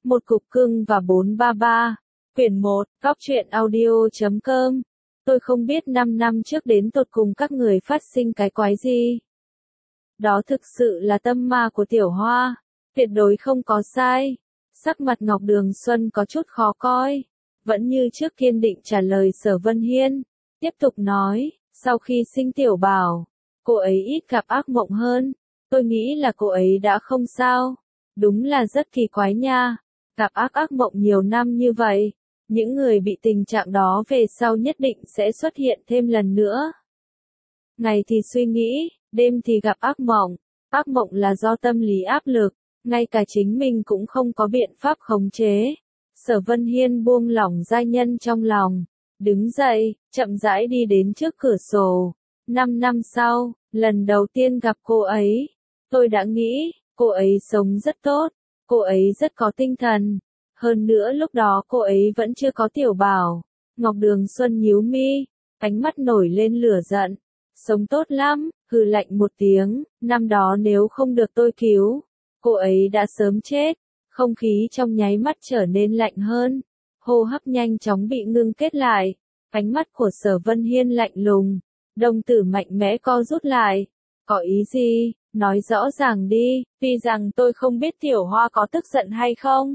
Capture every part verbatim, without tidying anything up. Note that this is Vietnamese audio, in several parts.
Một cục cưng và bốn ba ba. Quyển một, Góc truyện audio chấm com. Tôi không biết năm năm trước đến tột cùng các người phát sinh cái quái gì. Đó thực sự là tâm ma của Tiểu Hoa. Tuyệt đối không có sai. Sắc mặt Ngọc Đường Xuân có chút khó coi. Vẫn như trước kiên định trả lời Sở Vân Hiên. Tiếp tục nói, sau khi sinh Tiểu Bảo, cô ấy ít gặp ác mộng hơn. Tôi nghĩ là cô ấy đã không sao. Đúng là rất kỳ quái nha. Gặp ác ác mộng nhiều năm như vậy. Những người bị tình trạng đó về sau nhất định sẽ xuất hiện thêm lần nữa. Ngày thì suy nghĩ, đêm thì gặp ác mộng. Ác mộng là do tâm lý áp lực, ngay cả chính mình cũng không có biện pháp khống chế. Sở Vân Hiên buông lỏng giai nhân trong lòng, đứng dậy, chậm rãi đi đến trước cửa sổ. Năm năm sau, lần đầu tiên gặp cô ấy, tôi đã nghĩ, cô ấy sống rất tốt, cô ấy rất có tinh thần. Hơn nữa lúc đó cô ấy vẫn chưa có Tiểu Bảo. Ngọc Đường Xuân nhíu mi, ánh mắt nổi lên lửa giận. Sống tốt lắm, hừ lạnh một tiếng, năm đó nếu không được tôi cứu, cô ấy đã sớm chết. Không khí trong nháy mắt trở nên lạnh hơn, hô hấp nhanh chóng bị ngưng kết lại. Ánh mắt của Sở Vân Hiên lạnh lùng, đồng tử mạnh mẽ co rút lại. Có ý gì, nói rõ ràng đi, tuy rằng tôi không biết Tiểu Hoa có tức giận hay không.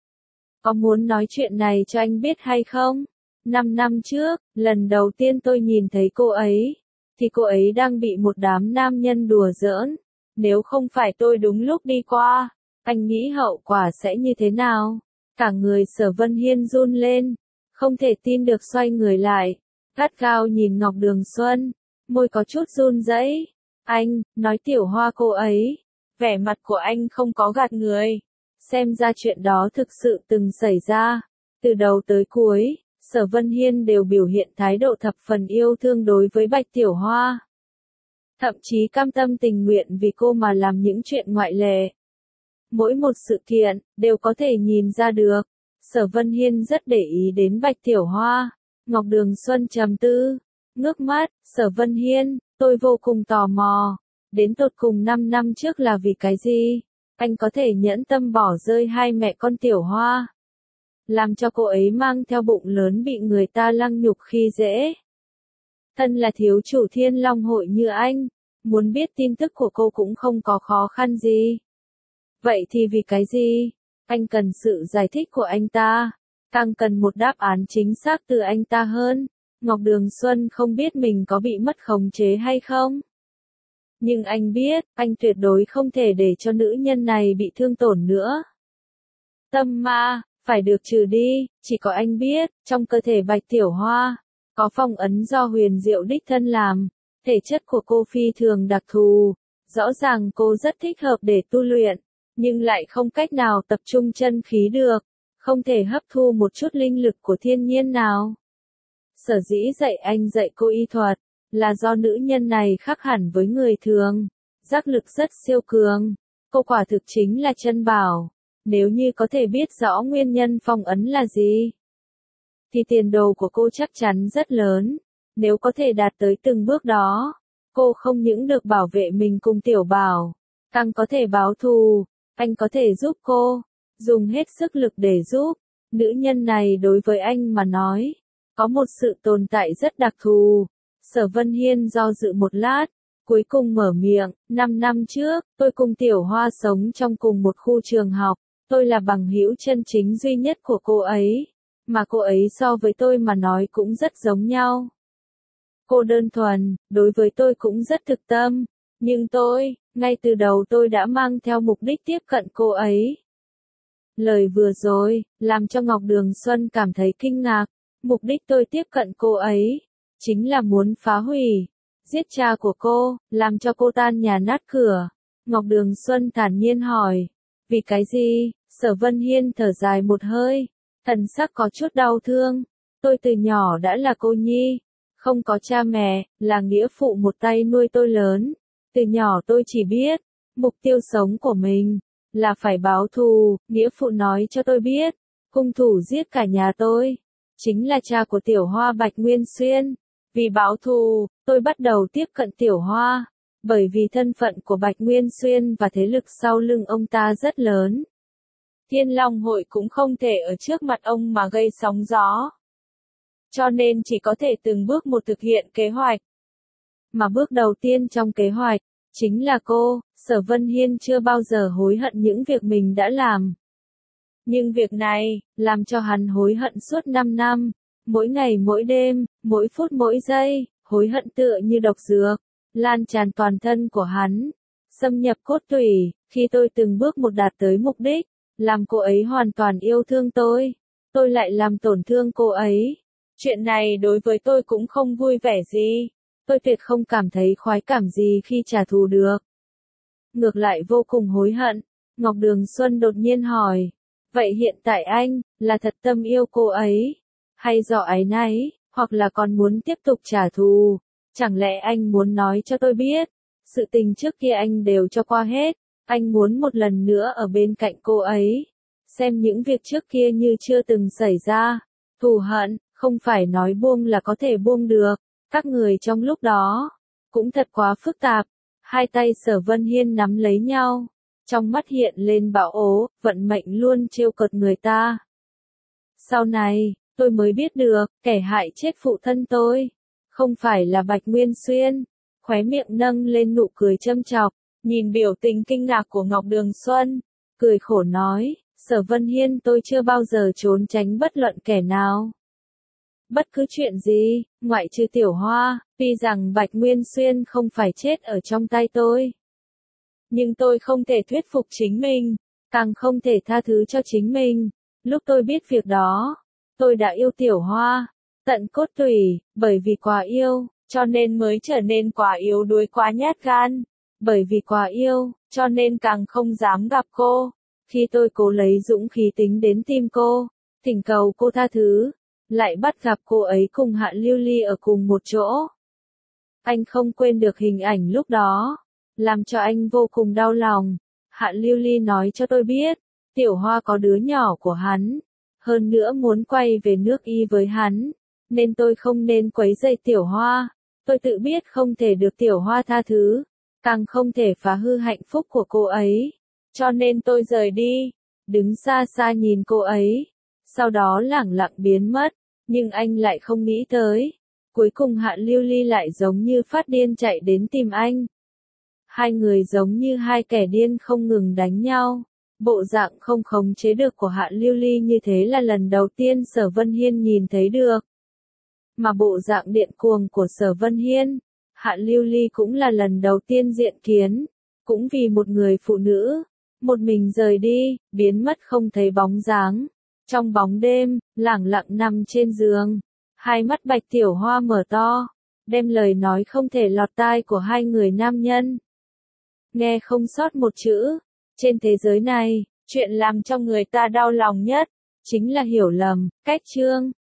Có muốn nói chuyện này cho anh biết hay không? Năm năm trước, lần đầu tiên tôi nhìn thấy cô ấy, thì cô ấy đang bị một đám nam nhân đùa giỡn. Nếu không phải tôi đúng lúc đi qua, anh nghĩ hậu quả sẽ như thế nào? Cả người Sở Vân Hiên run lên, không thể tin được xoay người lại, gắt gao nhìn Ngọc Đường Xuân, môi có chút run rẩy. Anh, nói Tiểu Hoa cô ấy, vẻ mặt của anh không có gạt người. Xem ra chuyện đó thực sự từng xảy ra. Từ đầu tới cuối, Sở Vân Hiên đều biểu hiện thái độ thập phần yêu thương đối với Bạch Tiểu Hoa. Thậm chí cam tâm tình nguyện vì cô mà làm những chuyện ngoại lệ. Mỗi một sự kiện, đều có thể nhìn ra được. Sở Vân Hiên rất để ý đến Bạch Tiểu Hoa. Ngọc Đường Xuân trầm tư, ngước mắt, Sở Vân Hiên, tôi vô cùng tò mò. Đến tột cùng năm năm trước là vì cái gì? Anh có thể nhẫn tâm bỏ rơi hai mẹ con Tiểu Hoa, làm cho cô ấy mang theo bụng lớn bị người ta lăng nhục khi dễ. Thân là thiếu chủ Thiên Long hội như anh, muốn biết tin tức của cô cũng không có khó khăn gì. Vậy thì vì cái gì? Anh cần sự giải thích của anh ta, càng cần một đáp án chính xác từ anh ta hơn. Ngọc Đường Xuân không biết mình có bị mất khống chế hay không. Nhưng anh biết, anh tuyệt đối không thể để cho nữ nhân này bị thương tổn nữa. Tâm ma, phải được trừ đi, chỉ có anh biết, trong cơ thể Bạch Tiểu Hoa, có phong ấn do Huyền Diệu đích thân làm, thể chất của cô phi thường đặc thù, rõ ràng cô rất thích hợp để tu luyện, nhưng lại không cách nào tập trung chân khí được, không thể hấp thu một chút linh lực của thiên nhiên nào. Sở dĩ dạy anh dạy cô y thuật, là do nữ nhân này khác hẳn với người thường, giác lực rất siêu cường, cô quả thực chính là chân bảo. Nếu như có thể biết rõ nguyên nhân phong ấn là gì, thì tiền đồ của cô chắc chắn rất lớn. Nếu có thể đạt tới từng bước đó, cô không những được bảo vệ mình cùng Tiểu Bảo, càng có thể báo thù. Anh có thể giúp cô, dùng hết sức lực để giúp. Nữ nhân này đối với anh mà nói, có một sự tồn tại rất đặc thù. Sở Vân Hiên do dự một lát, cuối cùng mở miệng, năm năm trước, tôi cùng Tiểu Hoa sống trong cùng một khu trường học, tôi là bằng hữu chân chính duy nhất của cô ấy, mà cô ấy so với tôi mà nói cũng rất giống nhau. Cô đơn thuần, đối với tôi cũng rất thực tâm, nhưng tôi, ngay từ đầu tôi đã mang theo mục đích tiếp cận cô ấy. Lời vừa rồi, làm cho Ngọc Đường Xuân cảm thấy kinh ngạc, mục đích tôi tiếp cận cô ấy, chính là muốn phá hủy, giết cha của cô, làm cho cô tan nhà nát cửa. Ngọc Đường Xuân thản nhiên hỏi, vì cái gì? Sở Vân Hiên thở dài một hơi, thần sắc có chút đau thương. Tôi từ nhỏ đã là cô nhi, không có cha mẹ, là nghĩa phụ một tay nuôi tôi lớn. Từ nhỏ tôi chỉ biết, mục tiêu sống của mình, là phải báo thù. Nghĩa phụ nói cho tôi biết, hung thủ giết cả nhà tôi, chính là cha của Tiểu Hoa Bạch Nguyên Xuyên. Vì báo thù, tôi bắt đầu tiếp cận Tiểu Hoa, bởi vì thân phận của Bạch Nguyên Xuyên và thế lực sau lưng ông ta rất lớn. Thiên Long hội cũng không thể ở trước mặt ông mà gây sóng gió. Cho nên chỉ có thể từng bước một thực hiện kế hoạch. Mà bước đầu tiên trong kế hoạch, chính là cô, Sở Vân Hiên chưa bao giờ hối hận những việc mình đã làm. Nhưng việc này, làm cho hắn hối hận suốt năm năm, mỗi ngày mỗi đêm, mỗi phút mỗi giây, hối hận tựa như độc dược, lan tràn toàn thân của hắn, xâm nhập cốt tủy, khi tôi từng bước một đạt tới mục đích, làm cô ấy hoàn toàn yêu thương tôi, tôi lại làm tổn thương cô ấy. Chuyện này đối với tôi cũng không vui vẻ gì, tôi tuyệt không cảm thấy khoái cảm gì khi trả thù được. Ngược lại vô cùng hối hận, Ngọc Đường Xuân đột nhiên hỏi, vậy hiện tại anh, là thật tâm yêu cô ấy, hay do áy náy, hoặc là còn muốn tiếp tục trả thù, chẳng lẽ anh muốn nói cho tôi biết, sự tình trước kia anh đều cho qua hết, anh muốn một lần nữa ở bên cạnh cô ấy, xem những việc trước kia như chưa từng xảy ra, thù hận, không phải nói buông là có thể buông được, các người trong lúc đó, cũng thật quá phức tạp, hai tay Sở Vân Hiên nắm lấy nhau, trong mắt hiện lên bão ố, vận mệnh luôn trêu cợt người ta. Sau này, tôi mới biết được, kẻ hại chết phụ thân tôi, không phải là Bạch Nguyên Xuyên, khóe miệng nâng lên nụ cười châm chọc, nhìn biểu tình kinh ngạc của Ngọc Đường Xuân, cười khổ nói, Sở Vân Hiên tôi chưa bao giờ trốn tránh bất luận kẻ nào. Bất cứ chuyện gì, ngoại trừ Tiểu Hoa, tuy rằng Bạch Nguyên Xuyên không phải chết ở trong tay tôi. Nhưng tôi không thể thuyết phục chính mình, càng không thể tha thứ cho chính mình. Lúc tôi biết việc đó, tôi đã yêu Tiểu Hoa, tận cốt tủy, bởi vì quá yêu, cho nên mới trở nên quá yếu đuối quá nhát gan. Bởi vì quá yêu, cho nên càng không dám gặp cô. Khi tôi cố lấy dũng khí tính đến tìm cô, thỉnh cầu cô tha thứ, lại bắt gặp cô ấy cùng Hạ Lưu Ly ở cùng một chỗ. Anh không quên được hình ảnh lúc đó, làm cho anh vô cùng đau lòng. Hạ Lưu Ly nói cho tôi biết, Tiểu Hoa có đứa nhỏ của hắn, hơn nữa muốn quay về nước Y với hắn, nên tôi không nên quấy rầy Tiểu Hoa. Tôi tự biết không thể được Tiểu Hoa tha thứ, càng không thể phá hư hạnh phúc của cô ấy, cho nên tôi rời đi, đứng xa xa nhìn cô ấy, sau đó lẳng lặng biến mất, nhưng anh lại không nghĩ tới, cuối cùng Hạ Lưu Ly lại giống như phát điên chạy đến tìm anh. Hai người giống như hai kẻ điên không ngừng đánh nhau, bộ dạng không khống chế được của Hạ Lưu Ly như thế là lần đầu tiên Sở Vân Hiên nhìn thấy được. Mà bộ dạng điên cuồng của Sở Vân Hiên, Hạ Lưu Ly cũng là lần đầu tiên diện kiến, cũng vì một người phụ nữ, một mình rời đi, biến mất không thấy bóng dáng. Trong bóng đêm, lẳng lặng nằm trên giường, hai mắt Bạch Tiểu Hoa mở to, đem lời nói không thể lọt tai của hai người nam nhân. Nghe không sót một chữ, trên thế giới này, chuyện làm cho người ta đau lòng nhất, chính là hiểu lầm, cách chương.